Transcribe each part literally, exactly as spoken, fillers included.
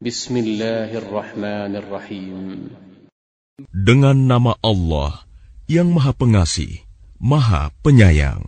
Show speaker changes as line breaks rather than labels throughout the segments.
Bismillahirrahmanirrahim.
Dengan nama Allah yang Maha Pengasih, Maha Penyayang.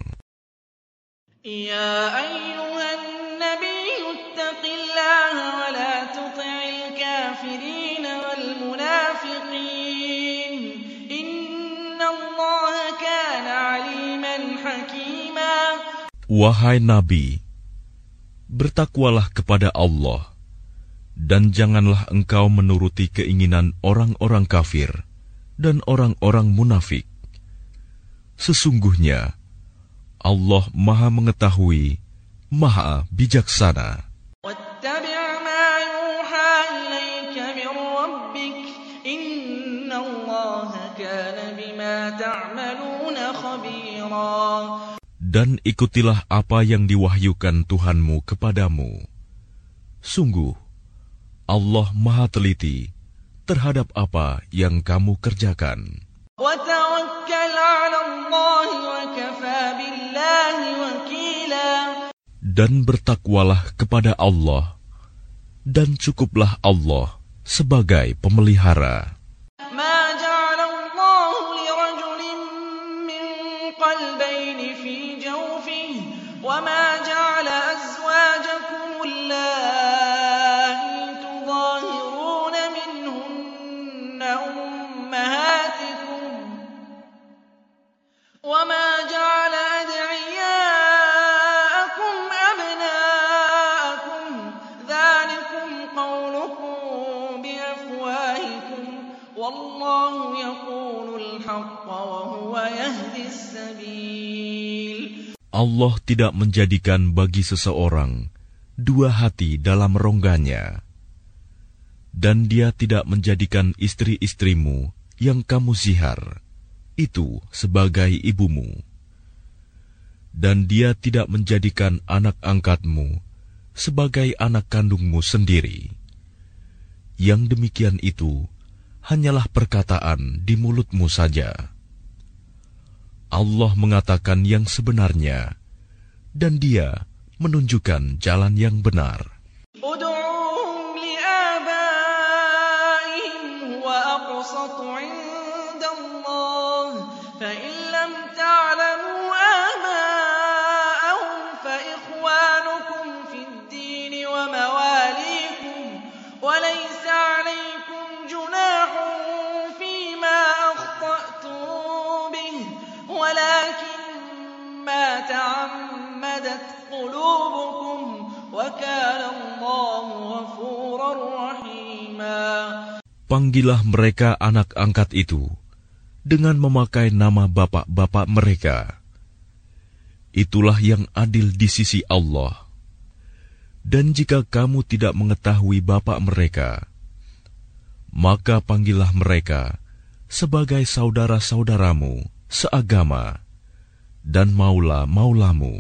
Ya ayyuhan nabiyyu ittaqillaha wa la tuti'il kafirin wal munafiqin. Innallaha kana 'aliman hakima.
Wahai Nabi, bertakwalah kepada Allah, dan janganlah engkau menuruti keinginan orang-orang kafir dan orang-orang munafik. Sesungguhnya Allah Maha Mengetahui, Maha Bijaksana.
Wattabi' ma yuha ilaika min rabbik. Innallaha kana bima ta'maluna khabira.
Dan ikutilah apa yang diwahyukan Tuhanmu kepadamu. Sungguh, Allah Maha Teliti terhadap apa yang kamu kerjakan.
Wa tawakkal 'ala Allah wa kafa billahi wakila.
Dan bertakwalah kepada Allah, dan cukuplah Allah sebagai pemelihara.
Ma ja'ala Allah li rajulin min qalbayni fi jawfihi wa ma ja'ala azwajakum allati tudahiruna minhunna ummahatikum wa ma ja'ala ad'iyaakum abna'akum dhalikum qawlukum bi afwahikum wallahu yaqulul haqqa wa huwa yahdis sabil.
Allah tidak menjadikan bagi seseorang dua hati dalam rongganya, dan Dia tidak menjadikan istri-istrimu yang kamu zihar itu sebagai ibumu, dan Dia tidak menjadikan anak angkatmu sebagai anak kandungmu sendiri. Yang demikian itu hanyalah perkataan di mulutmu saja. Allah mengatakan yang sebenarnya, dan Dia menunjukkan jalan yang benar.
Ud'uuhum li'abaihim huwa aqsatu 'inda Allah, fa in lam ta'lamu aba'ahum fa ikhwanukum fid din wa mawalikum wa laysa 'alaykum junahun fima akhta'tum bih walakin ma ta'ammadat qulubukum wa kana Allahu ghafurar rahima.
Panggillah mereka anak angkat itu dengan memakai nama bapak-bapak mereka. Itulah yang adil di sisi Allah. Dan jika kamu tidak mengetahui bapak mereka, maka panggillah mereka sebagai saudara-saudaramu seagama dan maula-maulamu.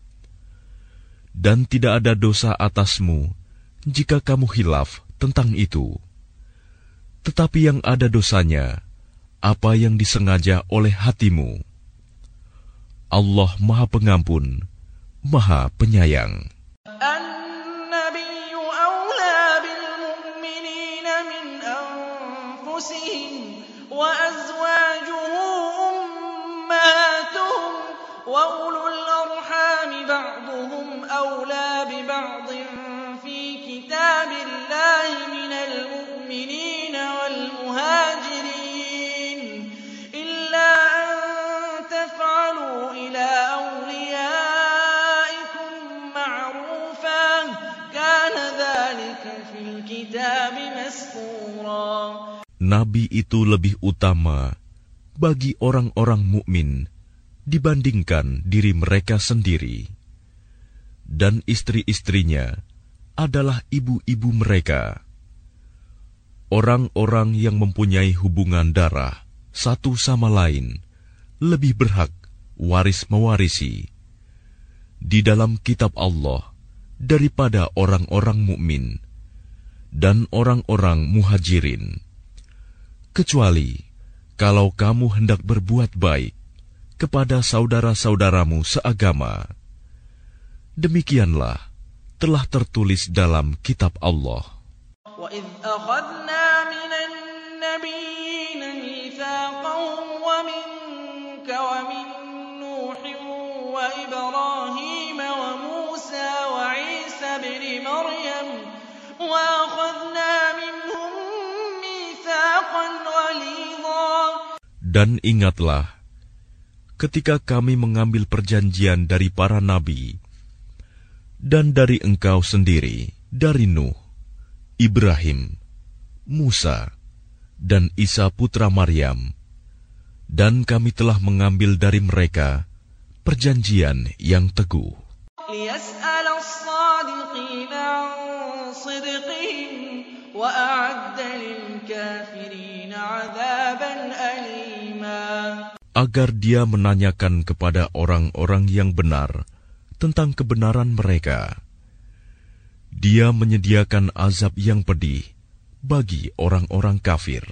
Dan tidak ada dosa atasmu jika kamu khilaf tentang itu. Tetapi yang ada dosanya apa yang disengaja oleh hatimu. Allah Maha Pengampun, Maha Penyayang.
An-nabiyyu awla bil mu'minina min anfusihim wa azwajuhu ummahatuhum wa ulul arhami ba'duhum awla bi ba'din fi kitabillahi minal mu'minina wal muhajirin illa an taf'alu ila awliyaikum ma'rufan kana dhalika fil kitabi mastura.
Nabi itu lebih utama bagi orang-orang mukmin dibandingkan diri mereka sendiri, dan istri-istrinya adalah ibu-ibu mereka. Orang-orang yang mempunyai hubungan darah satu sama lain lebih berhak waris mewarisi di dalam kitab Allah daripada orang-orang mukmin dan orang-orang muhajirin, kecuali kalau kamu hendak berbuat baik kepada saudara-saudaramu seagama. Demikianlah telah tertulis dalam kitab Allah.
Wa وَإِذْ أَخَذْنَا مِنَ النَّبِيِّينَ مِيثَاقَهُمْ وَمِنكَ وَمِن نُّوحٍ وَإِبْرَاهِيمَ وَمُوسَىٰ وَعِيسَى ابْنِ مَرْيَمَ وَأَخَذْنَا مِنْهُم مِّيثَاقًا غَلِيظًا.
Dan ingatlah ketika kami mengambil perjanjian dari para nabi dan dari engkau sendiri, dari Nuh, Ibrahim, Musa, dan Isa putra Maryam, dan kami telah mengambil dari mereka perjanjian yang teguh.
لِيَسْأَلَ الصَّادِقِينَ عَن صِدْقِهِمْ وَأَعَدَّ لِلْكَافِرِينَ عَذَابًا أَلِيمًا.
Agar dia menanyakan kepada orang-orang yang benar tentang kebenaran mereka. Dia menyediakan azab yang pedih bagi orang-orang kafir.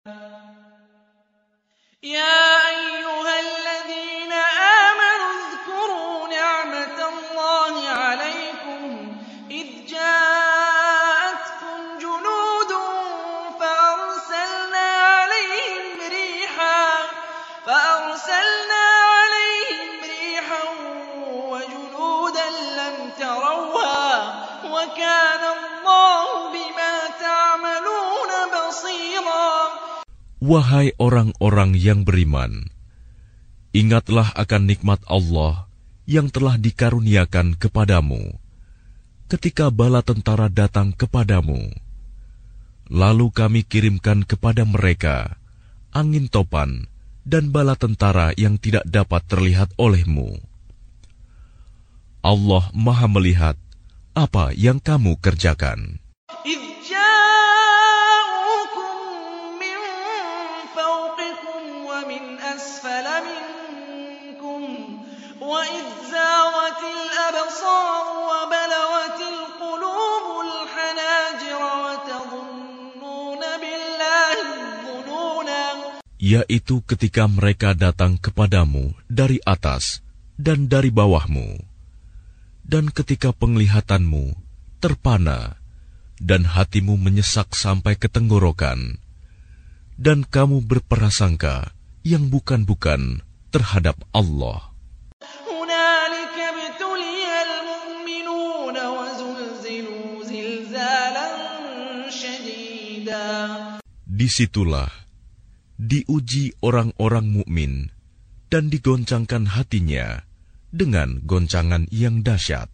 يَا أَيُّهَا الَّذِينَ آمَنُوا اذْكُرُوا نِعْمَةَ اللَّهِ عَلَيْكُمْ إِذْ جَاءَتْكُمْ جُنُودٌ فَأَرْسَلْنَا عَلَيْهِمْ رِيحًا فَأَرْسَلْنَا عَلَيْهِمْ رِيحًا وَجُنُودًا لَّمْ تَرَوْهَا وَكَانَ اللَّهُ بِمَا تَعْمَلُونَ بَصِيرًا.
Wahai orang-orang yang beriman, ingatlah akan nikmat Allah yang telah dikaruniakan kepadamu ketika bala tentara datang kepadamu. Lalu kami kirimkan kepada mereka angin topan dan bala tentara yang tidak dapat terlihat olehmu. Allah Maha melihat apa yang kamu kerjakan.
أسفل منكم وإذ زاغت الأبصار وبلغت القلوب الحناجر وتظنون بالله الظنونا.
Yaitu ketika mereka datang kepadamu dari atas dan dari bawahmu, dan ketika penglihatanmu terpana dan hatimu menyesak sampai ke tenggorokan, dan kamu berprasangka yang bukan-bukan terhadap Allah. Disitulah diuji orang-orang mukmin dan digoncangkan hatinya dengan goncangan yang dahsyat.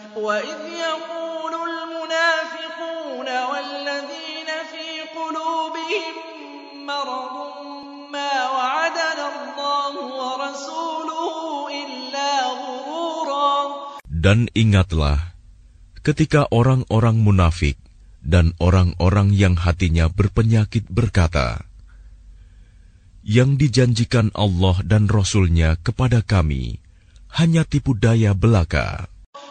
Dan ingatlah ketika orang-orang munafik dan orang-orang yang hatinya berpenyakit berkata, yang dijanjikan Allah dan Rasul-Nya kepada kami hanya tipu daya belaka.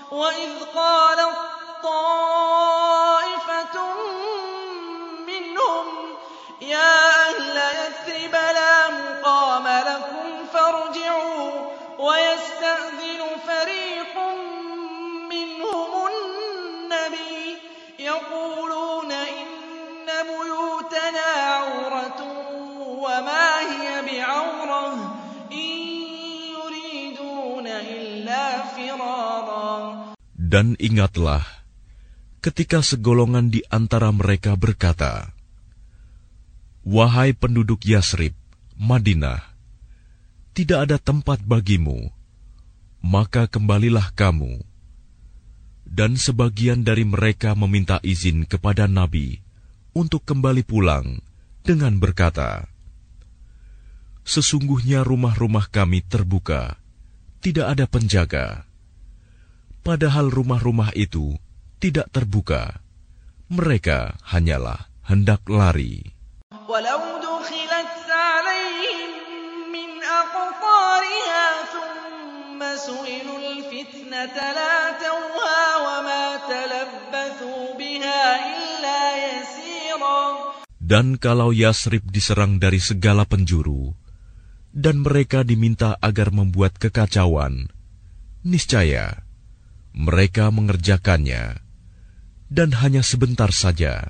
Dan ingatlah ketika segolongan di antara mereka berkata, wahai penduduk Yasrib, Madinah, tidak ada tempat bagimu, maka kembalilah kamu. Dan sebagian dari mereka meminta izin kepada Nabi untuk kembali pulang dengan berkata, sesungguhnya rumah-rumah kami terbuka, tidak ada penjaga. Padahal rumah-rumah itu tidak terbuka, mereka hanyalah hendak lari.
Walau dukhilat 'alaihim min aqtariha thumma su'ilul fitnata la tawha wa ma talabbathu biha illa yasira.
Dan kalau Yasrib diserang dari segala penjuru, dan mereka diminta agar membuat kekacauan, niscaya mereka mengerjakannya, dan hanya sebentar saja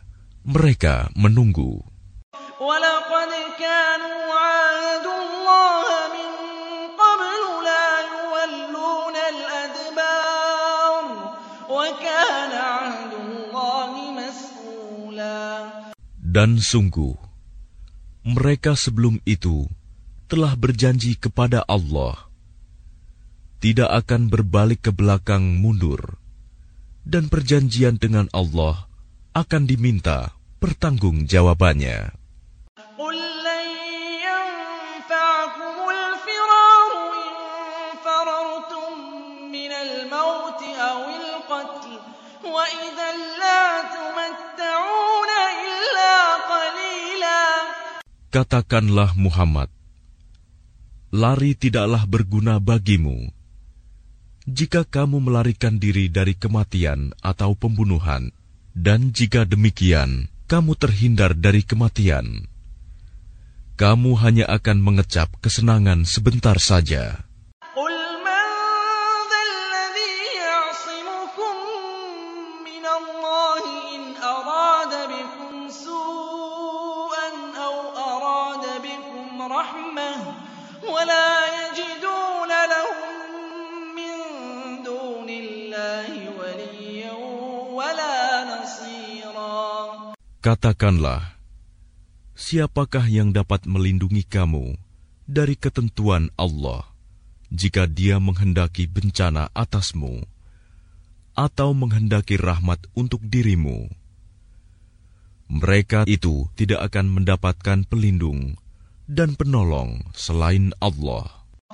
Mereka menunggu.
وَلَقَدْ كَانُوا عَاهَدُوا اللَّهَ مِن قَبْلُ لَا يُوَلُّونَ الْأَدْبَارَ وَكَانَ عَهْدُ اللَّهِ مَسْئُولًا.
Dan sungguh, mereka sebelum itu telah berjanji kepada Allah, tidak akan berbalik ke belakang mundur, dan perjanjian dengan Allah akan diminta pertanggungjawabannya.
قُل لَّن يَنفَعَكُمُ الْفِرَارُ إِن فَرَرْتُم مِّنَ الْمَوْتِ أَوِ الْقَتْلِ وَإِذًا لَّا تُمَتَّعُونَ إِلَّا قَلِيلًا.
Katakanlah Muhammad, lari tidaklah berguna bagimu. Jika kamu melarikan diri dari kematian atau pembunuhan, dan jika demikian, kamu terhindar dari kematian, kamu hanya akan mengecap kesenangan sebentar saja.
قُلْ مَن ذَا الَّذِي يَعْصِمُكُم مِّنَ اللَّهِ إِنْ أَرَادَ بِكُمْ سُوءًا أَوْ أَرَادَ بِكُمْ رَحْمَةً وَلَا يَجِدُونَ لَهُم مِّن دُونِ اللَّهِ وَلِيًّا وَلَا نَصِيرًا.
Katakanlah, siapakah yang dapat melindungi kamu dari ketentuan Allah jika Dia menghendaki bencana atasmu atau menghendaki rahmat untuk dirimu? Mereka itu tidak akan mendapatkan pelindung dan penolong selain Allah.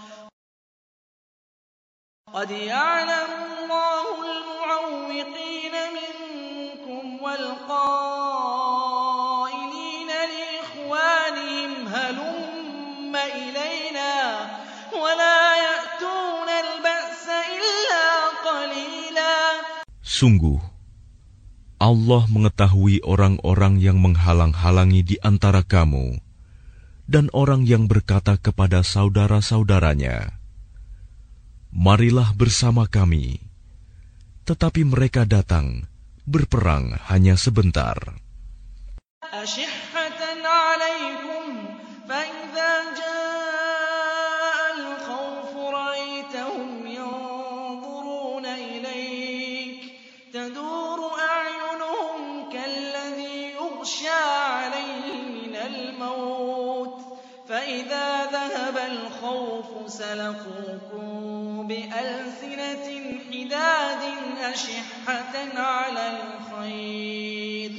قَدْ يَعْلَمُ اللَّهُ الْمُعَوِّقِينَ مِنكُمْ وَالْقَائِلِينَ لِإِخْوَانِهِمْ هَلُمَّ إِلَيْنَا وَلَا يَأْتُونَ الْبَأْسَ إِلَّا قَلِيلًا.
Sungguh, Allah mengetahui orang-orang yang menghalang-halangi di antara kamu dan orang yang berkata kepada saudara-saudaranya, marilah bersama kami. Tetapi mereka datang, berperang hanya sebentar.
أَشِحَّةً عَلَيْكُمْ فَإِذَا جَاءَ الْخَوْفُ رَأَيْتَهُمْ يَنظُرُونَ إِلَيْكَ تَدُورُ أَعْيُنُهُمْ كَالَّذِي يُغْشَىٰ عَلَيْهِ مِنَ الْمَوْتِ فَإِذَا ذَهَبَ الْخَوْفُ سَلَقُوكُم بِأَلْسِنَةٍ حِدَادٍ أَشِحَّةً عَلَى الْخَيْرِ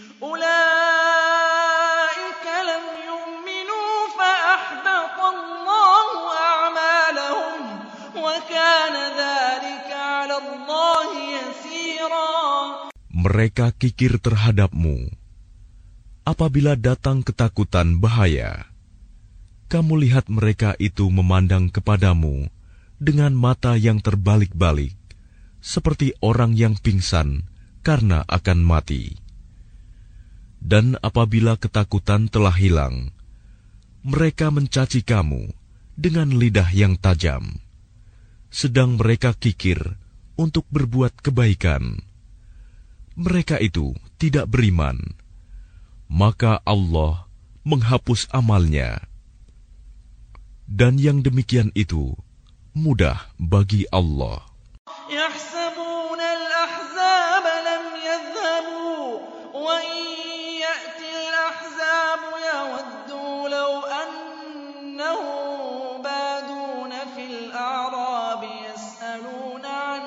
أُولَٰئِكَ لَمْ يُؤْمِنُوا فَأَحْبَطَ اللَّهُ أَعْمَالَهُمْ وَكَانَ ذَٰلِكَ عَلَى اللَّهِ يَسِيرًا.
Mereka kikir terhadapmu. Apabila datang ketakutan bahaya, kamu lihat mereka itu memandang kepadamu dengan mata yang terbalik-balik, seperti orang yang pingsan karena akan mati. Dan apabila ketakutan telah hilang, mereka mencaci kamu dengan lidah yang tajam, sedang mereka kikir untuk berbuat kebaikan. Mereka itu tidak beriman, maka Allah menghapus amalnya. Dan yang demikian itu mudah bagi Allah.
يَحْسَبُونَ الْأَحْزَابَ لَمْ يَذْهَبُوا وَإِن يَأْتِ الْأَحْزَابُ يَوَدُّوا لَوْ أَنَّهُم بَادُونَ فِي الْأَعْرَابِ يَسْأَلُونَ عَنْ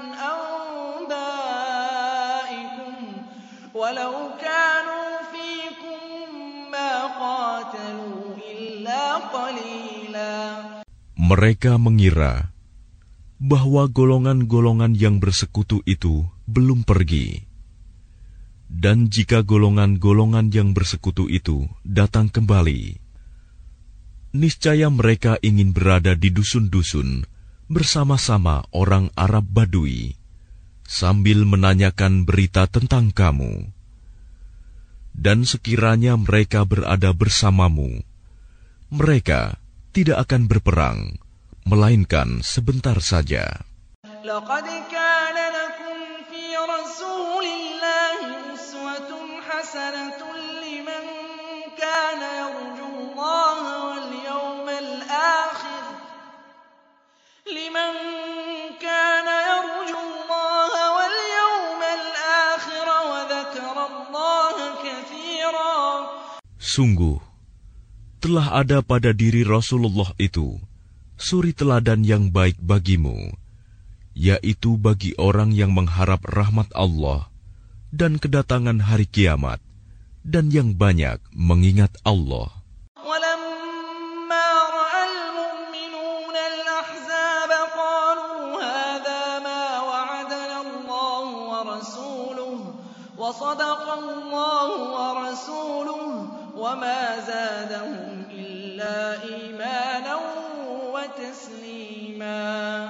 أَنبَائِكُمْ وَلَوْ كَانُوا فِيكُم مَّا قَاتَلُوا إِلَّا قَلِيلًا.
Mereka mengira bahwa golongan-golongan yang bersekutu itu belum pergi. Dan jika golongan-golongan yang bersekutu itu datang kembali, niscaya mereka ingin berada di dusun-dusun bersama-sama orang Arab Badui, sambil menanyakan berita tentang kamu. Dan sekiranya mereka berada bersamamu, mereka tidak akan berperang, melainkan sebentar saja.
لَقَدْ كَانَ لَكُمْ فِي رَسُولِ اللَّهِ أُسْوَةٌ حَسَنَةٌ لِّمَن كَانَ يَرْجُو اللَّهَ وَالْيَوْمَ الْآخِرَ لِمَن كَانَ يَرْجُو اللَّهَ وَالْيَوْمَ الْآخِرَ وَذَكَرَ اللَّهَ كَثِيرًا.
Sungguh, telah ada pada diri Rasulullah itu suri teladan yang baik bagimu, yaitu bagi orang yang mengharap rahmat Allah dan kedatangan hari kiamat, dan yang banyak mengingat Allah.
وَلَمَّا رَأَى الْمُؤْمِنُونَ الْأَحْزَابَ قَالُوا هَٰذَا مَا وَعَدَنَا اللَّهُ وَرَسُولُهُ وَصَدَقَ اللَّهُ وَرَسُولُهُ وَمَا زَادَهُمْ إِلَّا إِيمَانًا وَتَسْلِيمًا.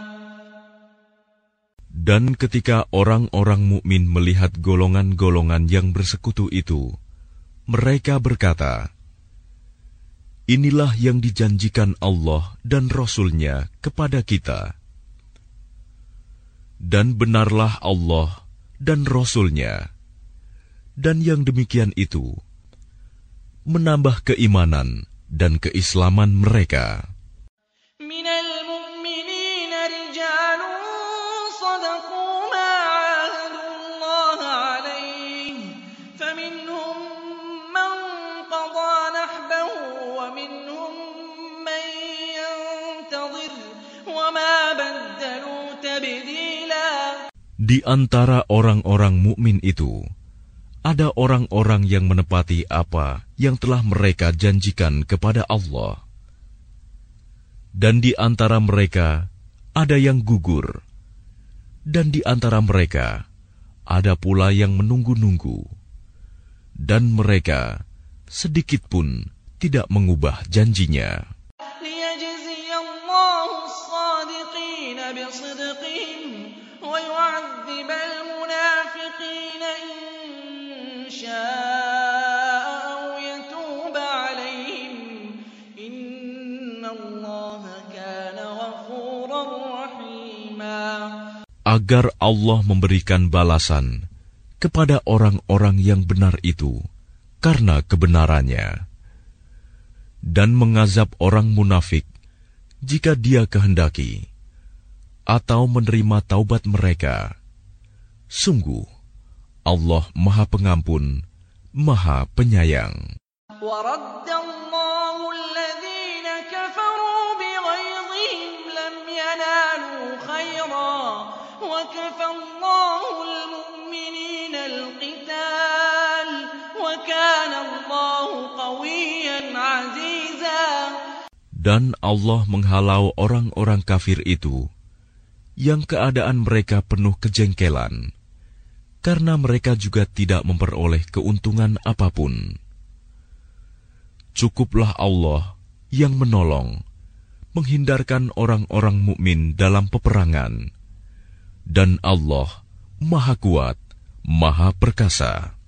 Dan ketika orang-orang mukmin melihat golongan-golongan yang bersekutu itu, mereka berkata, "Inilah yang dijanjikan Allah dan Rasul-Nya kepada kita." Dan benarlah Allah dan Rasul-Nya, dan yang demikian itu menambah keimanan dan keislaman mereka. Di antara orang-orang mukmin itu, ada orang-orang yang menepati apa yang telah mereka janjikan kepada Allah. Dan di antara mereka ada yang gugur. Dan di antara mereka ada pula yang menunggu-nunggu. Dan mereka sedikit pun tidak mengubah janjinya.
وَيُعَذِّبَ الْمُنَافِقِينَ إِن شَاءَ أَوْ يَتُوبَ عَلَيْهِمْ إِنَّ اللَّهَ كَانَ غَفُورًا رَّحِيمًا.
Agar Allah memberikan balasan kepada orang-orang yang benar itu karena kebenarannya, dan mengazab orang munafik jika Dia kehendaki, atau menerima taubat mereka. Sungguh, Allah Maha Pengampun, Maha Penyayang.
وَرَدَّ اللَّهُ الَّذِينَ كَفَرُوا بِغَيْظِهِمْ لَمْ يَنَالُوا خَيْرًا وَكَفَى اللَّهُ الْمُؤْمِنِينَ الْقِتَالَ وَكَانَ اللَّهُ قَوِيًّا عَزِيزًا.
Dan Allah menghalau orang-orang kafir itu yang keadaan mereka penuh kejengkelan, karena mereka juga tidak memperoleh keuntungan apapun. Cukuplah Allah yang menolong, menghindarkan orang-orang mukmin dalam peperangan, dan Allah Maha Kuat, Maha Perkasa.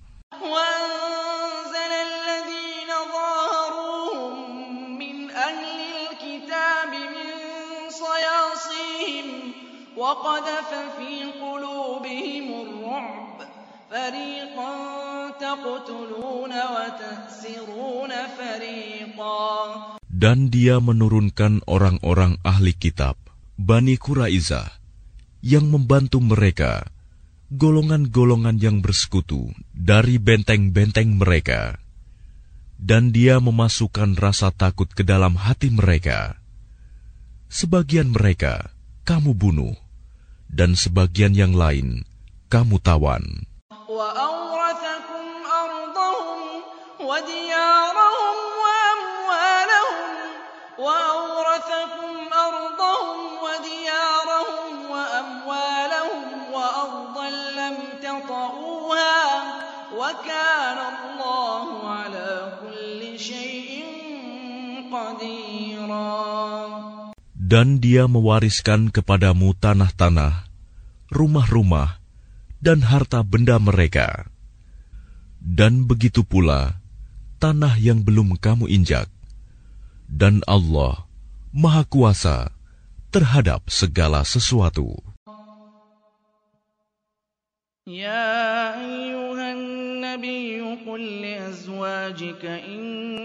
وَقَذَفَ فِي قُلُوبِهِمُ الرُّعْبَ فَرِيقًا تَقْتُلُونَ وَتَأْسِرُونَ فَرِيقًا.
Dan Dia menurunkan orang-orang ahli kitab, Bani Quraizah, yang membantu mereka, golongan-golongan yang bersekutu dari benteng-benteng mereka. Dan Dia memasukkan rasa takut ke dalam hati mereka. Sebagian mereka kamu bunuh, dan sebagian yang lain kamu tawan.
وَأَوْرَثَكُمْ أَرْضَهُمْ وَدِيَارَهُمْ وَأَمْوَالَهُمْ وَأَوْرَثَكُمْ أَرْضَهُمْ وَدِيَارَهُمْ وَأَمْوَالَهُمْ وَأَرْضًا لَّمْ تَطَئُوهَا وَكَانَ اللَّهُ عَلَىٰ كُلِّ شَيْءٍ قَدِيرًا.
Dan Dia mewariskan kepadamu tanah-tanah, rumah-rumah, dan harta benda mereka. Dan begitu pula tanah yang belum kamu injak. Dan Allah Maha Kuasa terhadap segala sesuatu.
يا أيها النبي قل لأزواجك إن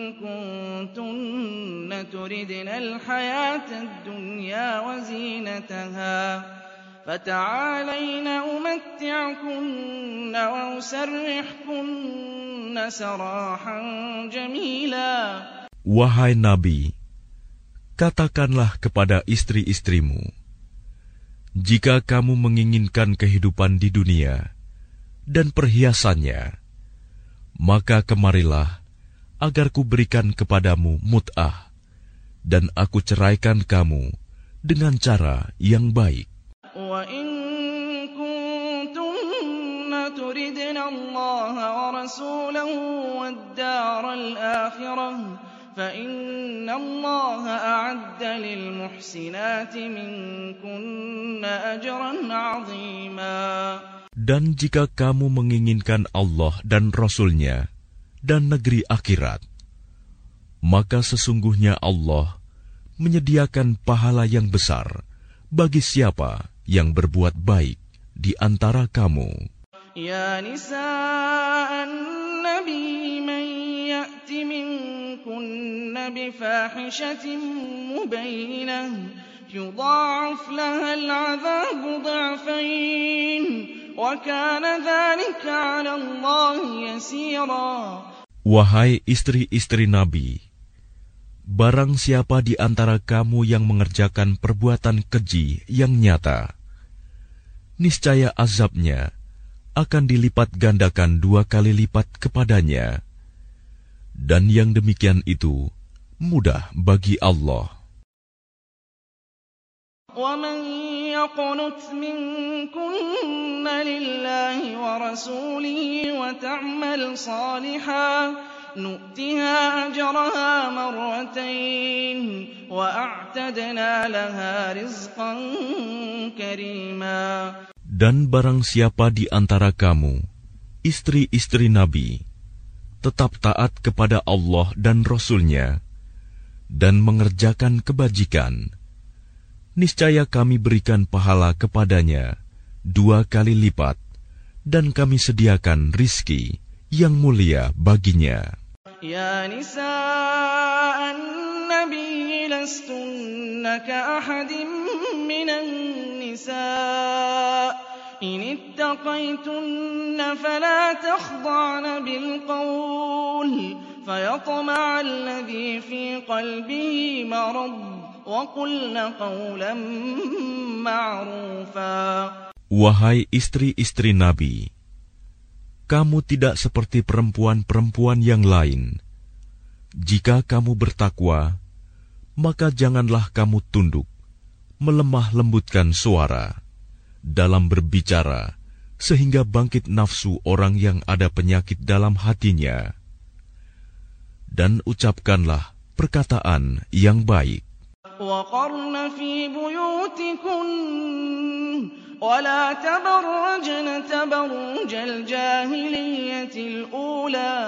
كنتن تردن الحياة الدنيا وزينتها فتعالين أمتعكن وأسرحكن سراحا جميلا.
Wahai Nabi, katakanlah kepada istri-istrimu, jika kamu menginginkan kehidupan di dunia dan perhiasannya, maka kemarilah agar kuberikan kepadamu mut'ah, dan aku ceraikan kamu dengan cara yang baik.
وَإِن كُنتُنَّ تُرِدْنَ اللَّهَ وَرَسُولَهُ وَالدَّارَ الْآخِرَةَ فَإِنَّ اللَّهَ أَعَدَّ لِلْمُحْسِنَاتِ مِنكُنَّ أَجْرًا عَظِيمًا.
Dan jika kamu menginginkan Allah dan Rasul-Nya dan negeri akhirat, maka sesungguhnya Allah menyediakan pahala yang besar bagi siapa yang berbuat baik di antara kamu.
Ya nisa'an nabi man ya'ti minkunna bifahishatin mubayyinah yudha'af laha al'adhabu dha'fayn wa kana dhalika 'ala Allah yasira.
Wahai istri-istri Nabi, barang siapa di antara kamu yang mengerjakan perbuatan keji yang nyata, niscaya azabnya akan dilipat gandakan dua kali lipat kepadanya. Dan yang demikian itu mudah bagi Allah.
وَمَنْ يَقْنُتْ مِنْكُنَّ لِلَّهِ وَرَسُولِهِ وَتَعْمَلْ صَالِحًا نُؤْتِهَا أَجْرَهَا مَرَّتَيْنِ وَأَعْتَدْنَا لَهَا رِزْقًا كَرِيمًا.
Dan barang siapa di antara kamu, istri-istri Nabi, tetap taat kepada Allah dan Rasul-Nya, dan mengerjakan kebajikan, niscaya kami berikan pahala kepadanya dua kali lipat, dan kami sediakan rizki yang mulia baginya.
Ya nisa'an nabi lastunna ka'ahadin minan nisa' in ittaqaytunna fala takhda'na bilqawl fayatma'a alladhi fi qalbihi marad wa qulna qawlan ma'rufa.
Wahai istri-istri Nabi, kamu tidak seperti perempuan-perempuan yang lain. Jika kamu bertakwa, maka janganlah kamu tunduk, melemah lembutkan suara dalam berbicara, sehingga bangkit nafsu orang yang ada penyakit dalam hatinya. Dan ucapkanlah perkataan yang baik.
وَقَرْنَ فِي بُيُوتِكُنَّ وَلَا تَبَرَّجْنَ تَبَرُّجَ الْجَاهِلِيَّةِ الْأُولَى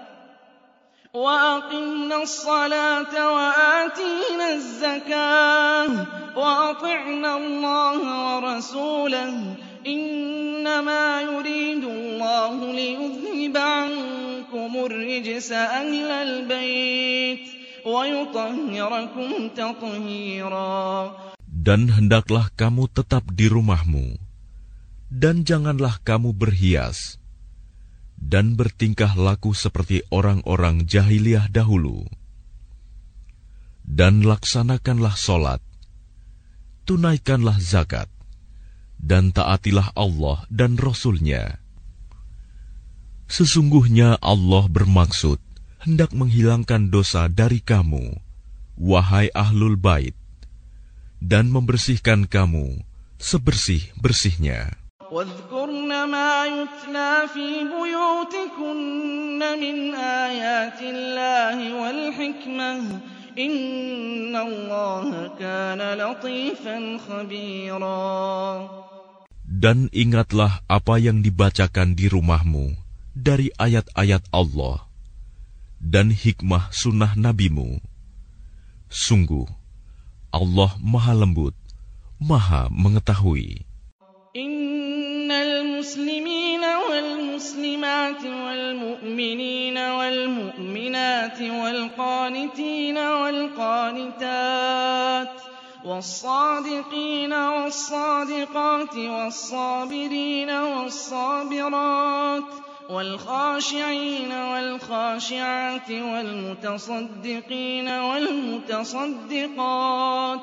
وَأَقِمْنَ الصَّلَاةَ وَآتِينَ الزَّكَاةَ وَأَطِعْنَ اللَّهَ وَرَسُولَهُ إِنَّمَا يُرِيدُ اللَّهُ لِيُذْهِبَ عَنكُمُ الرِّجْسَ أَهْلَ الْبَيْتِ وَيُطَهِّرَكُمْ تَطْهِيرًا.
Dan hendaklah kamu tetap di rumahmu, dan janganlah kamu berhias, dan bertingkah laku seperti orang-orang jahiliyah dahulu. Dan laksanakanlah solat, tunaikanlah zakat, dan taatilah Allah dan Rasul-Nya. Sesungguhnya Allah bermaksud hendak menghilangkan dosa dari kamu, wahai ahlul bait, dan membersihkan kamu sebersih-bersihnya.
وَاذْكُرْنَ مَا يُتْلَى فِي بُيُوتِكُنَّ مِنْ آيَاتِ اللَّهِ وَالْحِكْمَةِ إِنَّ اللَّهَ كَانَ لَطِيفًا خَبِيرًا.
Dan ingatlah apa yang dibacakan di rumahmu dari ayat-ayat Allah dan hikmah sunnah nabimu. Sungguh, Allah maha lembut, maha mengetahui.
Innal المسلمين والمسلمات والمؤمنين والمؤمنات والقانتين والقانتات والصادقين والصادقات والصابرين والصابرات والخاشعين والخاشعات والمتصدقين والمتصدقات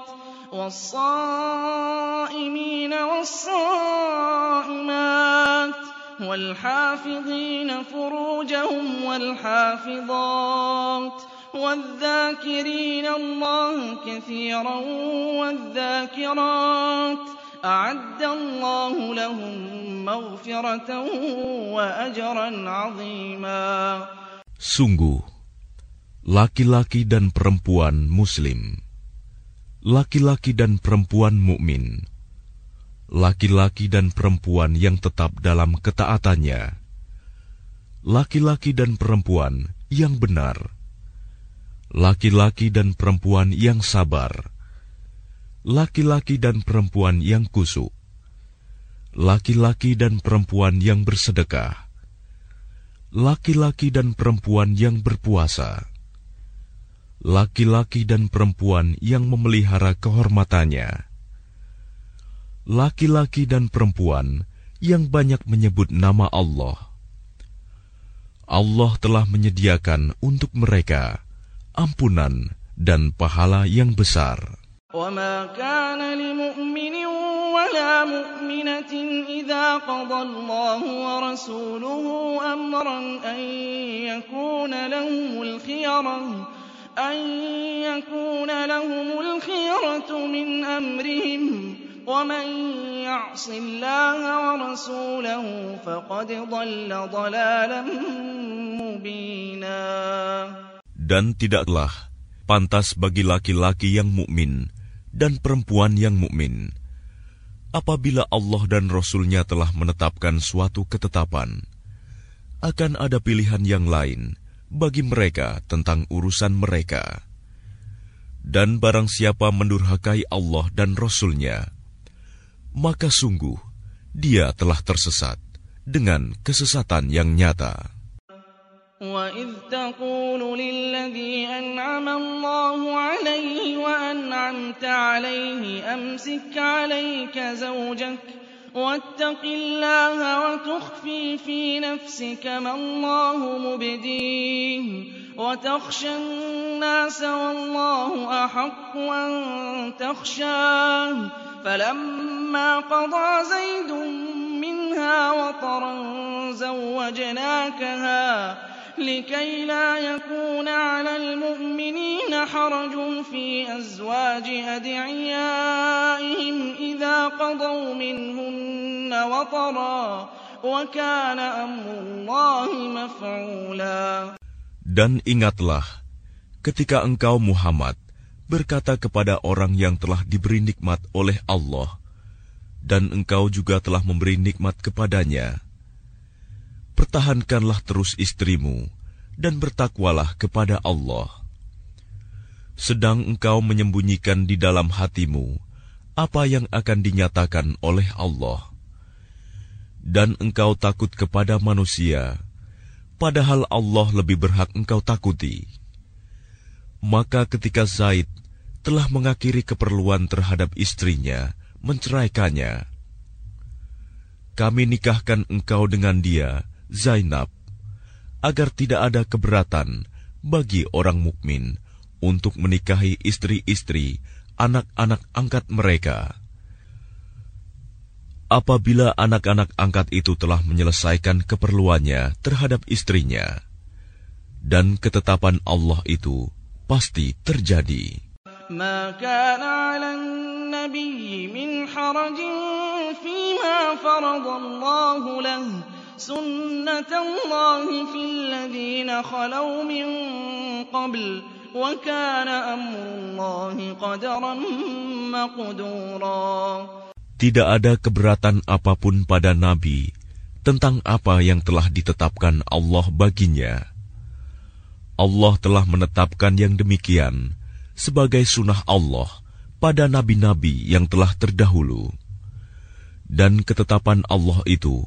والصائمين والصائمات والحافظين فروجهم والحافظات والذاكرين الله كثيرا والذاكرات أعد الله لهم مغفرة وأجرا عظيما.
Sungguh, laki-laki dan perempuan Muslim, laki-laki dan perempuan mukmin, laki-laki dan perempuan yang tetap dalam ketaatannya, laki-laki dan perempuan yang benar, laki-laki dan perempuan yang sabar, laki-laki dan perempuan yang khusyuk, laki-laki dan perempuan yang bersedekah, laki-laki dan perempuan yang berpuasa, laki-laki dan perempuan yang memelihara kehormatannya, laki-laki dan perempuan yang banyak menyebut nama Allah. Allah telah menyediakan untuk mereka ampunan dan pahala yang besar.
وَمَا كَانَ لِمُؤْمِنٍ وَلَا مُؤْمِنَةٍ إِذَا قَضَى اللَّهُ وَرَسُولُهُ أَمْرًا أَن يَكُونَ لَهُمُ الْخِيَرَةُ أَن يَكُونَ لَهُمُ الْخِيَرَةُ مِنْ أَمْرِهِمْ وَمَن يَعْصِ اللَّهَ وَرَسُولَهُ فَقَدْ ضَلَّ ضَلَالًا مُبِينًا.
Dan tidaklah pantas bagi laki-laki yang mukmin dan perempuan yang mukmin apabila Allah dan Rasul-Nya telah menetapkan suatu ketetapan, akan ada pilihan yang lain bagi mereka tentang urusan mereka. Dan barang siapa mendurhakai Allah dan Rasul-Nya, maka sungguh dia telah tersesat dengan kesesatan yang nyata.
وَإِذْ تَقُولُ لِلَّذِي أَنْعَمَ اللَّهُ عَلَيْهِ وَأَنْعَمْتَ عَلَيْهِ أَمْسِكْ عَلَيْكَ زَوْجَكَ وَاتَّقِ اللَّهَ وَتُخْفِي فِي نَفْسِكَ مَا اللَّهُ مُبْدِيهِ وَتَخْشَى النَّاسَ وَاللَّهُ أَحَقُّ أَن تَخْشَاهُ فَلَمَّا قَضَىٰ زَيْدٌ مِّنْهَا وَطَرًا زَوَّجْنَاكَهَا لكي لا يكون على المؤمنين حرج في أزواج أدعيائهم إذا قضوا منهن وطرا وكان أمر الله مفعولا.
Dan ingatlah ketika engkau Muhammad berkata kepada orang yang telah diberi nikmat oleh Allah, dan engkau juga telah memberi nikmat kepadanya, pertahankanlah terus istrimu dan bertakwalah kepada Allah. Sedang engkau menyembunyikan di dalam hatimu apa yang akan dinyatakan oleh Allah. Dan engkau takut kepada manusia, padahal Allah lebih berhak engkau takuti. Maka ketika Zaid telah mengakhiri keperluan terhadap istrinya, menceraikannya, kami nikahkan engkau dengan dia, Zainab, agar tidak ada keberatan bagi orang mukmin untuk menikahi istri-istri anak-anak angkat mereka. Apabila anak-anak angkat itu telah menyelesaikan keperluannya terhadap istrinya, dan ketetapan Allah itu pasti terjadi.
ما كان على النبي من حرج فيما فرض الله له سنة الله في الذين خلوا من قبل وكان أمر الله قدرا مقدورا.
Tidak ada keberatan apapun pada Nabi tentang apa yang telah ditetapkan Allah baginya. Allah telah menetapkan yang demikian sebagai sunnah Allah pada nabi-nabi yang telah terdahulu. Dan ketetapan Allah itu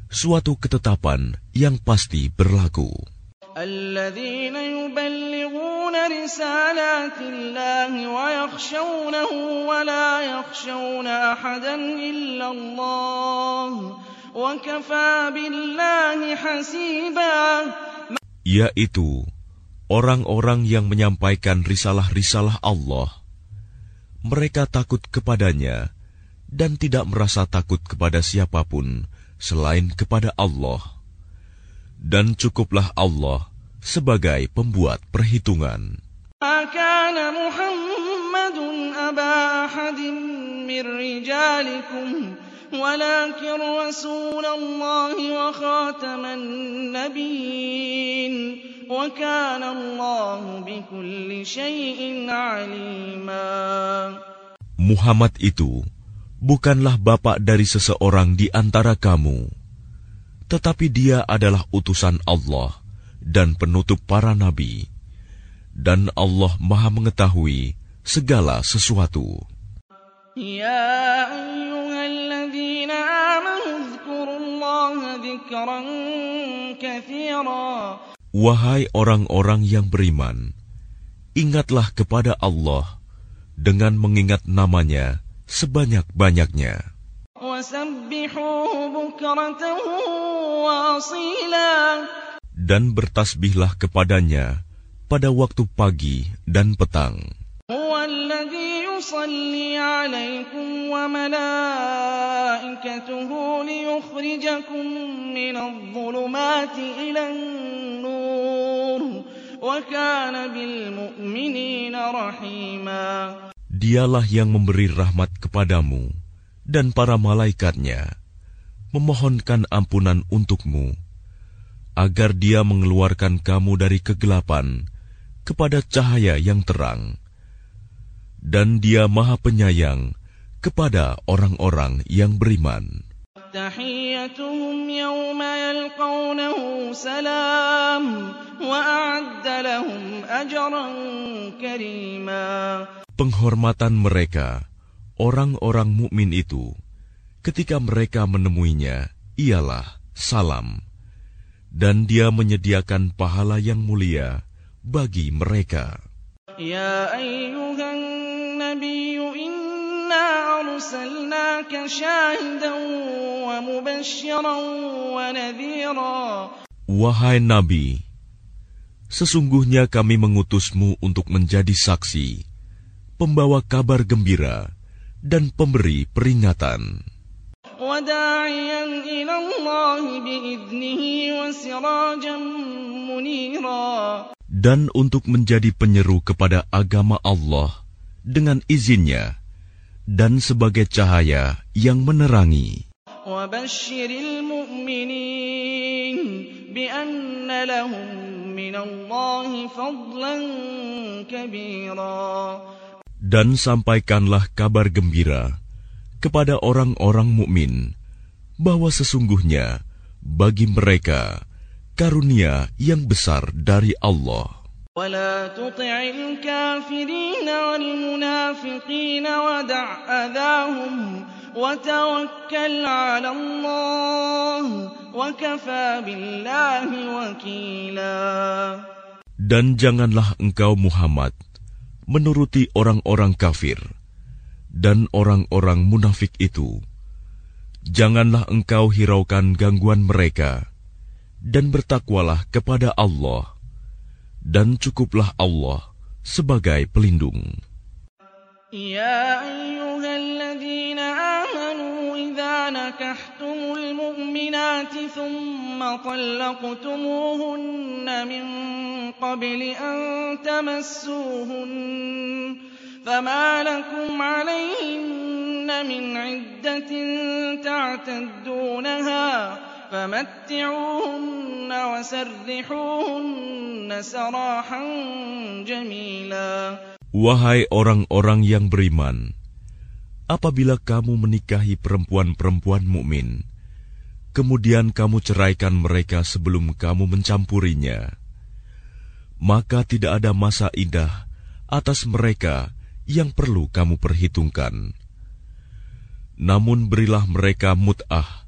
suatu ketetapan yang pasti berlaku.
الذين يبلغون رسالات الله ويخشونه ولا يخشون أحدا إلا الله وكفى بالله حسيبا.
Yaitu orang-orang yang menyampaikan risalah-risalah Allah. Mereka takut kepadanya dan tidak merasa takut kepada siapapun selain kepada Allah. Dan cukuplah Allah sebagai pembuat perhitungan.
ما كان محمد أبا أحد من رجالكم ولكن رسول الله وخاتم النبيين وكان الله بكل شيء عليما.
Muhammad itu bukanlah bapak dari seseorang di antara kamu, tetapi dia adalah utusan Allah dan penutup para nabi, dan Allah Maha mengetahui segala sesuatu.
Ya ayyuhalladzina amanu dzkurullaha dzikran katsira.
Wahai orang-orang yang beriman, ingatlah kepada Allah dengan mengingat namanya sebanyak-banyaknya. Dan bertasbihlah kepadanya pada waktu pagi dan petang. Dialah yang memberi rahmat kepadamu dan para malaikatnya, memohonkan ampunan untukmu, agar dia mengeluarkan kamu dari kegelapan kepada cahaya yang terang. Dan dia Maha Penyayang kepada orang-orang yang beriman.
Tahiyyatuhum yawma yalqawnahu salam wa a'adda lahum ajran karima.
Penghormatan mereka, orang-orang mukmin itu, ketika mereka menemuinya, ialah salam, dan dia menyediakan pahala yang mulia bagi mereka.
Ya ayyuhan nabiyyu inna arsalnaka syahidan wa mubasysyiran wa nadhira.
Wahai Nabi, sesungguhnya kami mengutusmu untuk menjadi saksi, pembawa kabar gembira, dan pemberi peringatan. Dan untuk menjadi penyeru kepada agama Allah dengan izinnya, dan sebagai cahaya yang menerangi. Dan sampaikanlah kabar gembira kepada orang-orang mukmin bahwa sesungguhnya bagi mereka karunia yang besar dari Allah.
وَلَا تُطِعِ الْكَافِرِينَ وَالْمُنَافِقِينَ وَدَعْ أَذَاهُمْ وَتَوَكَّلْ عَلَى اللَّهِ وَكَفَى بِاللَّهِ وَكِيلًا.
Dan janganlah engkau Muhammad menuruti orang-orang kafir dan orang-orang munafik itu. Janganlah engkau hiraukan gangguan mereka, dan bertakwalah kepada Allah, dan cukuplah Allah sebagai pelindung.
Ya ayyuhalladzina amanu idza nakahtumul mu'minati thumma talaqtumuhunna min qabli an tamassuhunna fama lakum alayhinna min iddatin ta'taddunaha famatti'uhunna wasarrihuhunna sarahan jamila.
Wahai orang-orang yang beriman, apabila kamu menikahi perempuan-perempuan mukmin, kemudian kamu ceraikan mereka sebelum kamu mencampurinya, maka tidak ada masa indah atas mereka yang perlu kamu perhitungkan. Namun berilah mereka mut'ah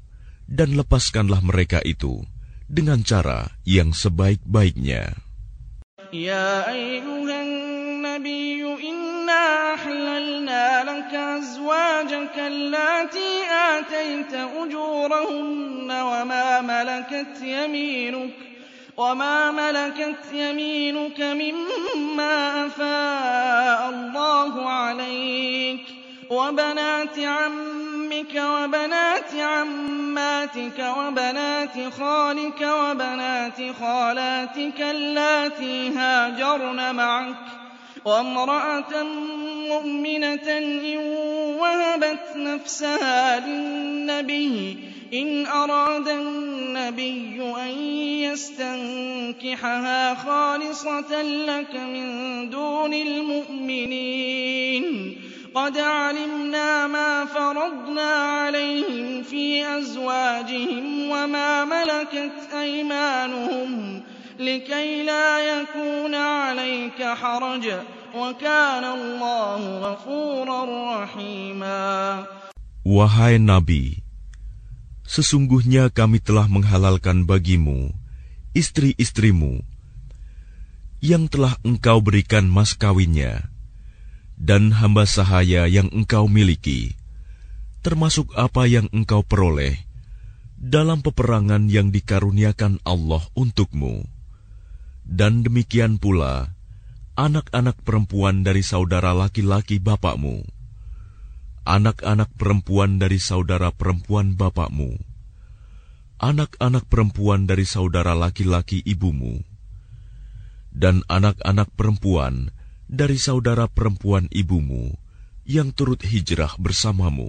dan lepaskanlah mereka itu dengan cara yang sebaik-baiknya.
Ya ayyuhan nabiyyu inna ahlalna laka azwajaka allati ataita ujurahunna wa ma malakat yaminuka وما ملكت يمينك مما أفاء الله عليك وبنات عمك وبنات عماتك وبنات خالك وبنات خالاتك اللاتي هاجرن معك وامرأة مؤمنة إن وهبت نفسها للنبي إن أراد النبي أن يستنكحها خالصة لك من دون المؤمنين قد علمنا ما فرضنا عليهم في أزواجهم وما ملكت أيمانهم لكي لا يكون عليك حرج وكان الله غفورا رحيما.
Wahai Nabi, sesungguhnya kami telah menghalalkan bagimu istri-istrimu yang telah engkau berikan mas kawinnya dan hamba sahaya yang engkau miliki, termasuk apa yang engkau peroleh dalam peperangan yang dikaruniakan Allah untukmu, dan demikian pula anak-anak perempuan dari saudara laki-laki bapakmu, anak-anak perempuan dari saudara perempuan bapakmu, anak-anak perempuan dari saudara laki-laki ibumu, dan anak-anak perempuan dari saudara perempuan ibumu yang turut hijrah bersamamu,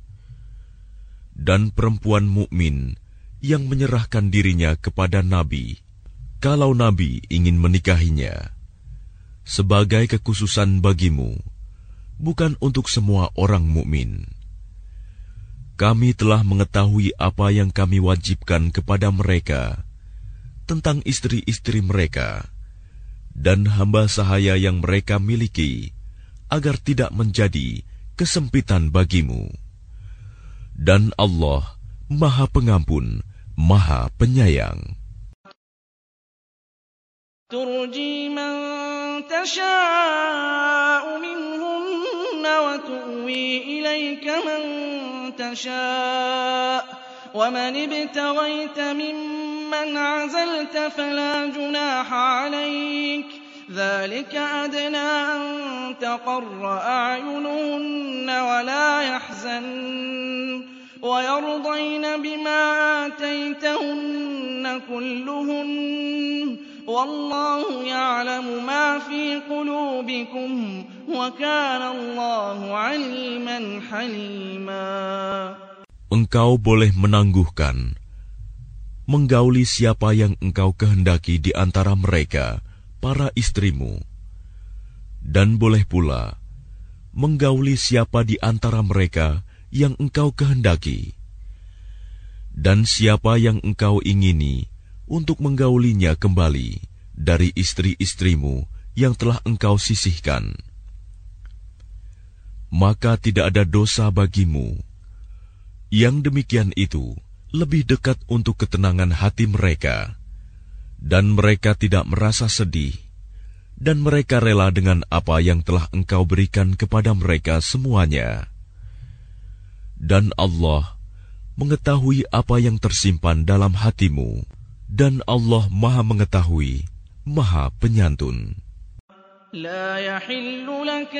dan perempuan mukmin yang menyerahkan dirinya kepada Nabi, kalau Nabi ingin menikahinya, sebagai kekhususan bagimu, bukan untuk semua orang mukmin. Kami telah mengetahui apa yang kami wajibkan kepada mereka tentang istri-istri mereka dan hamba sahaya yang mereka miliki, agar tidak menjadi kesempitan bagimu. Dan Allah Maha Pengampun, Maha Penyayang.
Turji man tasha'u minhunna wa tu'wi ilayka man tasha'u wa man ibtaghayta mimman 'azalta fala junaha 'alayk dhalika adna an taqarra a'yunuhunna wa la yahzanna wa yardayna bima ataytahunna kulluhunna wallahu ya'lamu ma fi qulubikum wa kana Allahu 'aliman halima.
Engkau boleh menangguhkan, menggauli siapa yang engkau kehendaki di antara mereka, para istrimu, dan boleh pula menggauli siapa di antara mereka yang engkau kehendaki, dan siapa yang engkau ingini untuk menggaulinya kembali dari istri-istrimu yang telah engkau sisihkan. Maka tidak ada dosa bagimu. Yang demikian itu lebih dekat untuk ketenangan hati mereka, dan mereka tidak merasa sedih, dan mereka rela dengan apa yang telah engkau berikan kepada mereka semuanya. Dan Allah mengetahui apa yang tersimpan dalam hatimu, dan Allah Maha Mengetahui, Maha Penyantun.
لا يحل لك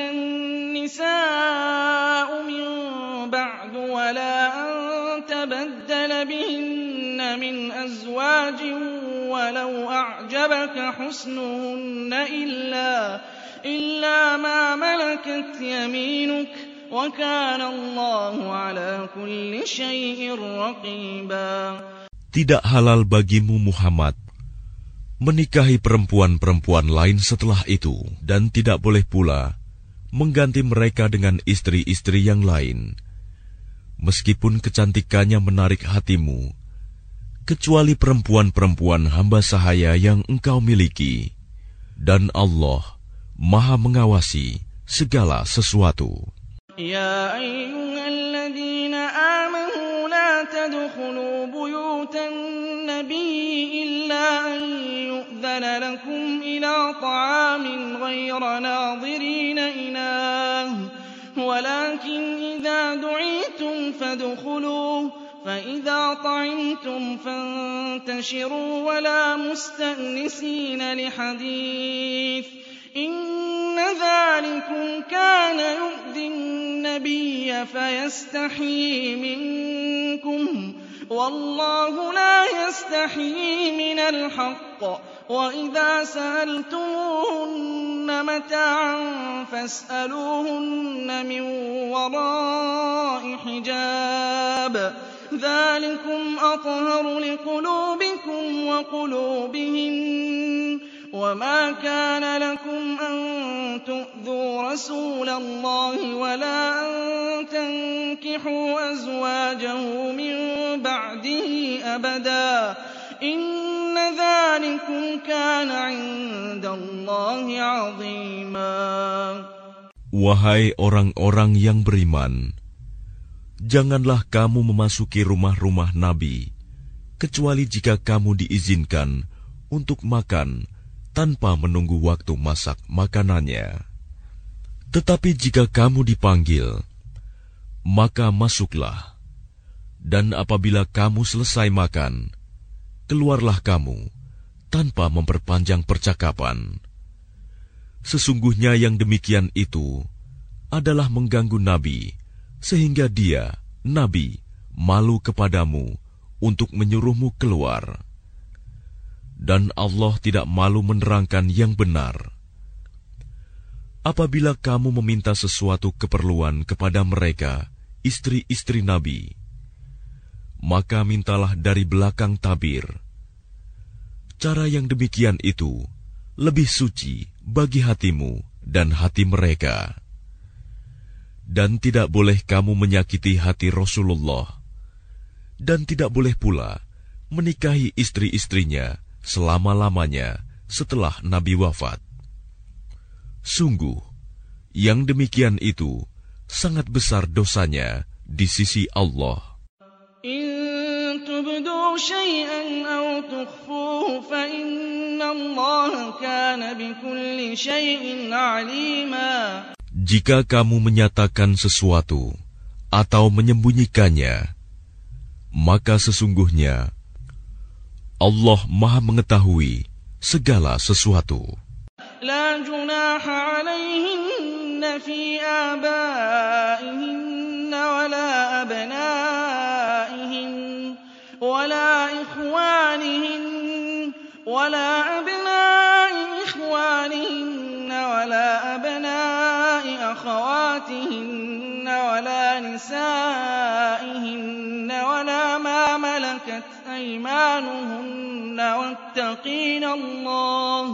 النساء من بعد ولا أن تبدل بهن من أزواج ولو أعجبك حسنهن إلا إلا ما ملكت يمينك وكان الله على كل شيء رقيبا.
Tidak halal bagimu Muhammad menikahi perempuan-perempuan lain setelah itu, dan tidak boleh pula mengganti mereka dengan istri-istri yang lain, meskipun kecantikannya menarik hatimu, kecuali perempuan-perempuan hamba sahaya yang engkau miliki, dan Allah Maha Mengawasi segala sesuatu.
يا أيها الذين آمنوا لا تدخلوا بيوت النبي إلا أن يؤذن لكم إلى طعام غير ناظرين إناه ولكن إذا دعيتم فادخلوا فإذا طعمتم فانتشروا ولا مستأنسين لحديث إن ذلكم كان يؤذي النبي فيستحيي منكم والله لا يستحيي من الحق وإذا سألتموهن متاعا فاسألوهن من وراء حجاب ذلكم أطهر لقلوبكم وقلوبهن وما كان لكم أن تؤذوا رسول الله ولا أن تنكحوا أزواجه من بعده أبدا إن ذلكم كان عند الله عظيما.
Wahai orang-orang yang beriman, janganlah kamu memasuki rumah-rumah Nabi, kecuali jika kamu diizinkan untuk makan tanpa menunggu waktu masak makanannya. Tetapi jika kamu dipanggil, maka masuklah. Dan apabila kamu selesai makan, keluarlah kamu tanpa memperpanjang percakapan. Sesungguhnya yang demikian itu adalah mengganggu Nabi, sehingga dia, Nabi, malu kepadamu untuk menyuruhmu keluar. Dan Allah tidak malu menerangkan yang benar. Apabila kamu meminta sesuatu keperluan kepada mereka, istri-istri Nabi, maka mintalah dari belakang tabir. Cara yang demikian itu lebih suci bagi hatimu dan hati mereka. Dan tidak boleh kamu menyakiti hati Rasulullah, dan tidak boleh pula menikahi istri-istrinya selama-lamanya setelah Nabi wafat. Sungguh, yang demikian itu sangat besar dosanya di sisi Allah.
In tubdu syai'an aw tukhfuhu fa inna Allah kana bikulli syai'in 'alima.
Jika kamu menyatakan sesuatu atau menyembunyikannya, maka sesungguhnya Allah Maha mengetahui segala sesuatu.
La junaha 'alayhinna fi abaihinna wala abnaihin wala ikhwanihin wala abnai ikhwanihin wala abnai akhawatihin wala nisaihin wala ma malakat أيمانهن واتقين الله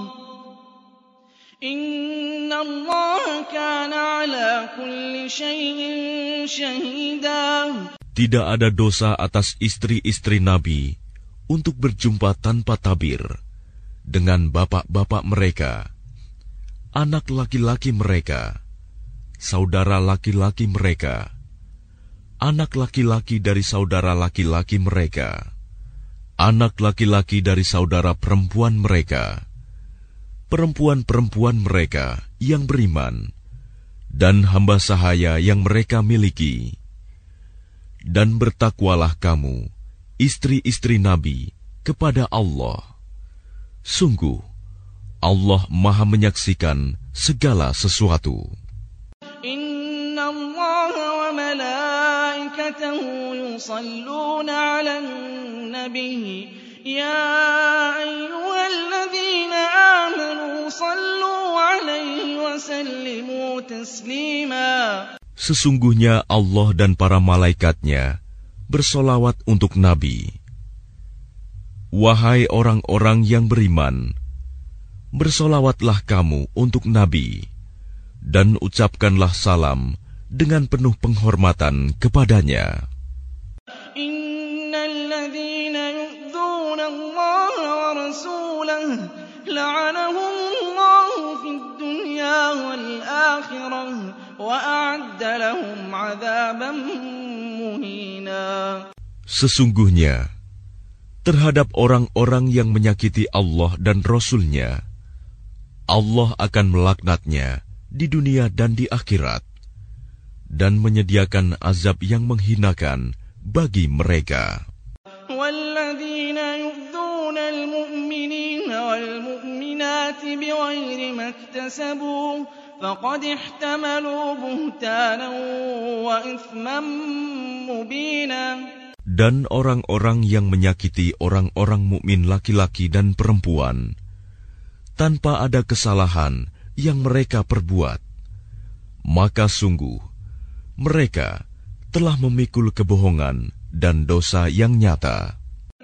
إن الله كان على كل شيء شهيدا.
Tidak ada dosa atas istri-istri Nabi untuk berjumpa tanpa tabir dengan bapak-bapak mereka, anak laki-laki mereka, saudara laki-laki mereka, anak laki-laki dari saudara laki-laki mereka, anak laki-laki dari saudara perempuan mereka, perempuan-perempuan mereka yang beriman, dan hamba sahaya yang mereka miliki. Dan bertakwalah kamu, istri-istri Nabi, kepada Allah. Sungguh, Allah Maha menyaksikan segala sesuatu.
Inna Allah wa malaikatahu yusalluna 'alan nabi ya ayyuhalladzina amanu sallu 'alaihi wa sallimu taslima.
Sesungguhnya Allah dan para malaikatnya bersolawat untuk Nabi. Wahai orang-orang yang beriman, bersolawatlah kamu untuk Nabi, dan ucapkanlah salam dengan penuh penghormatan kepadanya.
Innal ladzina yu'dzuna Allah wa rasulahu la'anahumullahu fid dunya wal akhirah وأعد لهم عذابا مهينا.
Sesungguhnya, terhadap orang-orang yang menyakiti Allah dan Rasul-Nya, Allah akan melaknatnya di dunia dan di akhirat, dan menyediakan azab yang menghinakan bagi mereka.
وَالَّذِينَ يُؤْذُونَ الْمُؤْمِنِينَ وَالْمُؤْمِنَاتِ بِغَيْرِ مَا اكْتَسَبُوا فَقَدِ احْتَمَلُوا بُهْتَانًا وَإِثْمًا مُّبِينًا.
Dan orang-orang yang menyakiti orang-orang mukmin laki-laki dan perempuan tanpa ada kesalahan yang mereka perbuat, maka sungguh mereka telah memikul kebohongan dan dosa yang nyata.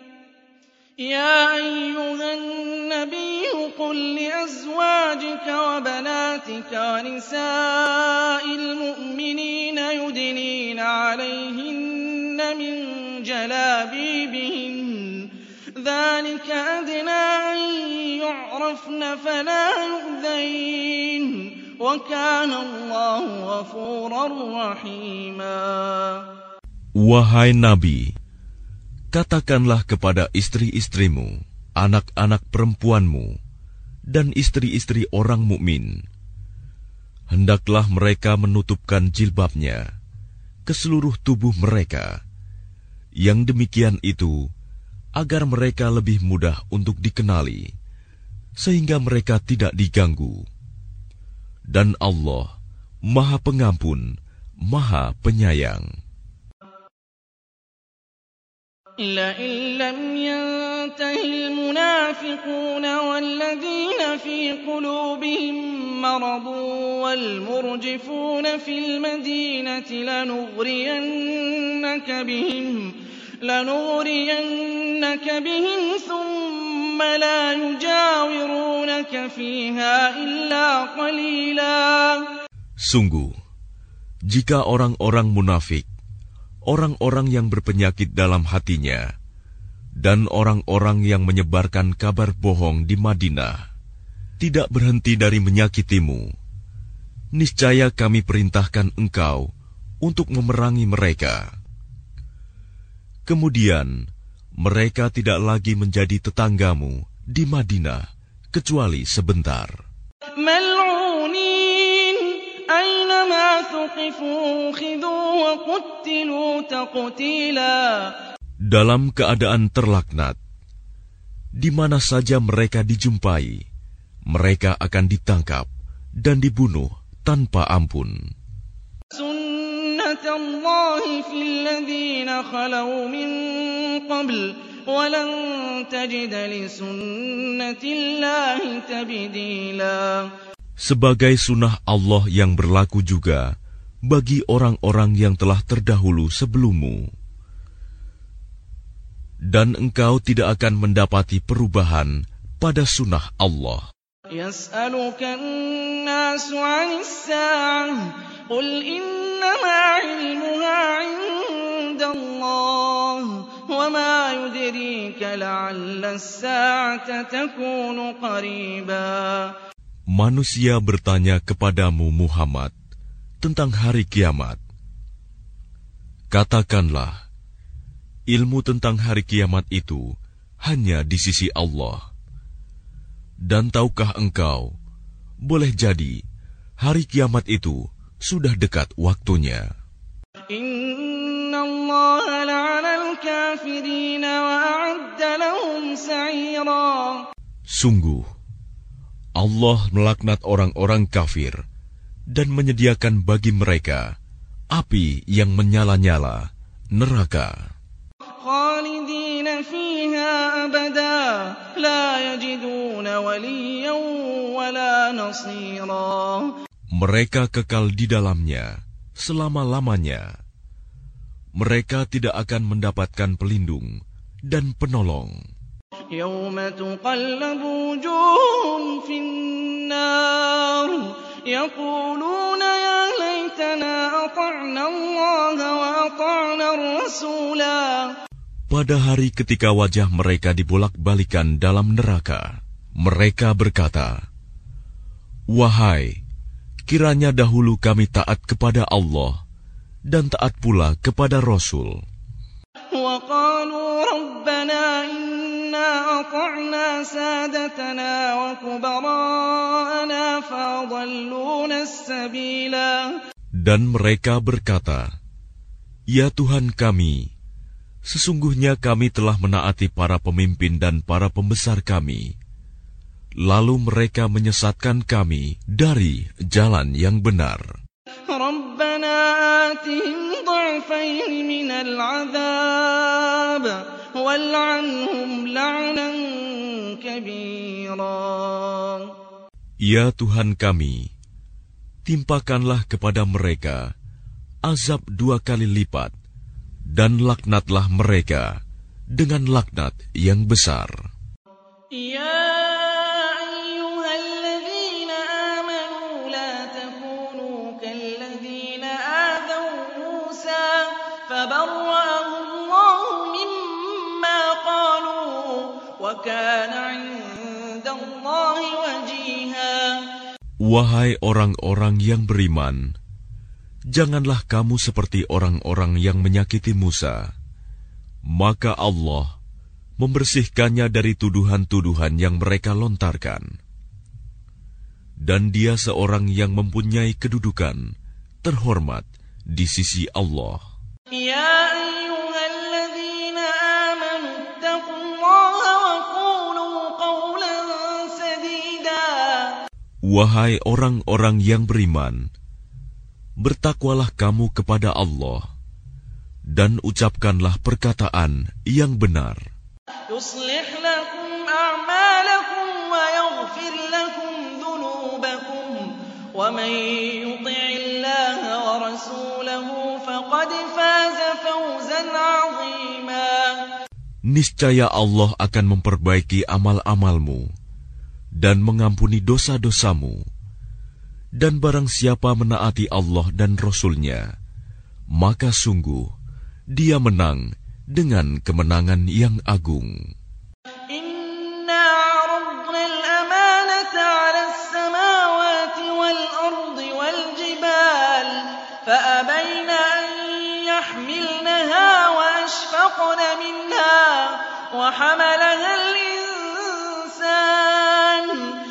Ya ayyuhan nabiyyu qul li azwajika wa banatika wa nisa'il mu'minina yudnina 'alayhinna min jalabibihin dhalika adna an yu'rafna fala yu'dhain wa kana Allahu ghafurar rahima.
Wahai Nabi, katakanlah kepada istri-istrimu, anak-anak perempuanmu, dan istri-istri orang mukmin, hendaklah mereka menutupkan jilbabnya ke seluruh tubuh mereka. Yang demikian itu agar mereka lebih mudah untuk dikenali, sehingga mereka tidak diganggu. Dan Allah Maha Pengampun, Maha Penyayang.
لئن لم ينته المنافقون والذين في قلوبهم مرض والمرجفون في المدينة لنغرينك بهم لنغرينك بهم ثم لا يجاورونك فيها إلا قليلا.
Sungguh, jika orang-orang munafik, orang-orang yang berpenyakit dalam hatinya, dan orang-orang yang menyebarkan kabar bohong di Madinah tidak berhenti dari menyakitimu, niscaya kami perintahkan engkau untuk memerangi mereka. Kemudian mereka tidak lagi menjadi tetanggamu di Madinah kecuali sebentar.
ملعونين أينما ثقفوا أخذوا وقتلوا تقتيلا.
Dalam keadaan terlaknat, di mana saja mereka dijumpai, mereka akan ditangkap dan dibunuh tanpa ampun.
سنة الله في الذين خلوا من قبل ولن تجد لسنة الله تبديلا.
Sebagai sunnah Allah yang berlaku juga bagi orang-orang yang telah terdahulu sebelummu. Dan engkau tidak akan mendapati perubahan pada sunnah Allah.
يسألك الناس عن الساعة قل إنما علمها عند الله وما يدريك لعل الساعة تكون قريبا.
Manusia bertanya kepadamu Muhammad tentang hari kiamat. Katakanlah, ilmu tentang hari kiamat itu hanya di sisi Allah. Dan tahukah engkau, boleh jadi hari kiamat itu sudah dekat waktunya.
Inna Allah la'ana al-kafirina wa a'adda lahum sa'ira.
Sungguh, Allah melaknat orang-orang kafir dan menyediakan bagi mereka api yang menyala-nyala, neraka.
Khalidina fiha abada la yajiduna waliyan wala nasira.
Mereka kekal di dalamnya selama-lamanya. Mereka tidak akan mendapatkan pelindung dan penolong.
Yawma tuqallabu wujuhum fin nar yaquluna ya laitana ata'na Allah wa ata'na ar-rasula.
Pada hari ketika wajah mereka dibolak-balikan dalam neraka, mereka berkata, "Wahai, kiranya dahulu kami taat kepada Allah dan taat pula kepada Rasul.
وقالوا ربنا إنا أطعنا سادتنا وكبراءنا فأضلونا السبيلا.
Dan mereka berkata, Ya Tuhan kami, sesungguhnya kami telah menaati para pemimpin dan para pembesar kami, lalu mereka menyesatkan kami dari jalan yang benar.
ربنا آتهم ضعفين من العذاب والعنهم لعنا كبيرا.
Ya Tuhan kami, timpakanlah kepada mereka azab dua kali lipat, dan laknatlah mereka dengan laknat yang besar.
Ya
Wahai orang-orang yang beriman, janganlah kamu seperti orang-orang yang menyakiti Musa. Maka Allah membersihkannya dari tuduhan-tuduhan yang mereka lontarkan. Dan dia seorang yang mempunyai kedudukan terhormat di sisi Allah.
Ya ayyuhalladzina amanu ittaqullaha wa qulu qawlan sadida.
Wahai orang-orang yang beriman, bertakwalah kamu kepada Allah dan ucapkanlah perkataan yang benar.
Yuslih lakum a'malakum wa yaghfir lakum dhunubakum wa man yuti'illaha wa rasulahu faqad faza fawzan 'azima.
Niscaya Allah akan memperbaiki amal-amalmu dan mengampuni dosa-dosamu. Dan barang siapa menaati Allah dan Rasul-Nya, maka sungguh dia menang dengan kemenangan yang agung.
Inna 'aradna al-amanata 'ala as-samawati wal-ardi wal-jibal fa'abayna an yahmilnaha wa ashfaqna minha wa hamalaha al-insan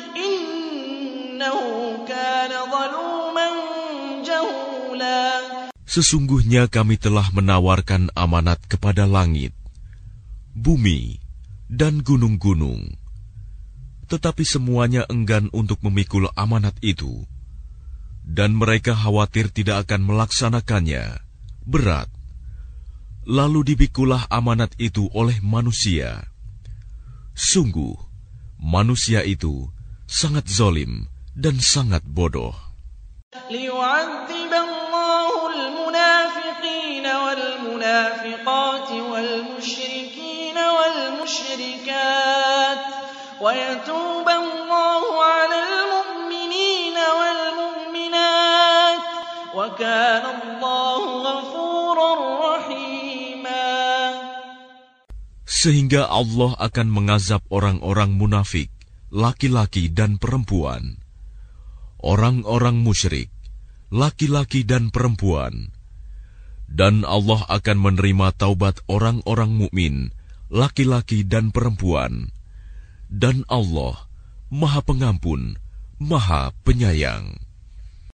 innahu kana zaluman jahula.
Sesungguhnya kami telah menawarkan amanat kepada langit, bumi, dan gunung-gunung. Tetapi semuanya enggan untuk memikul amanat itu. Dan mereka khawatir tidak akan melaksanakannya, berat. Lalu dipikulah amanat itu oleh manusia. Sungguh, manusia itu sangat zalim dan sangat bodoh.
المنافقين والمنافقات والمشركين والمشركات ويتوب الله على المؤمنين والمؤمنات وكان الله غفورا رحيما.
Sehingga Allah akan mengazab orang-orang munafik, laki-laki dan perempuan, orang-orang musyrik, laki-laki dan perempuan, dan Allah akan menerima taubat orang-orang mukmin, laki-laki dan perempuan, dan Allah Maha Pengampun, Maha Penyayang.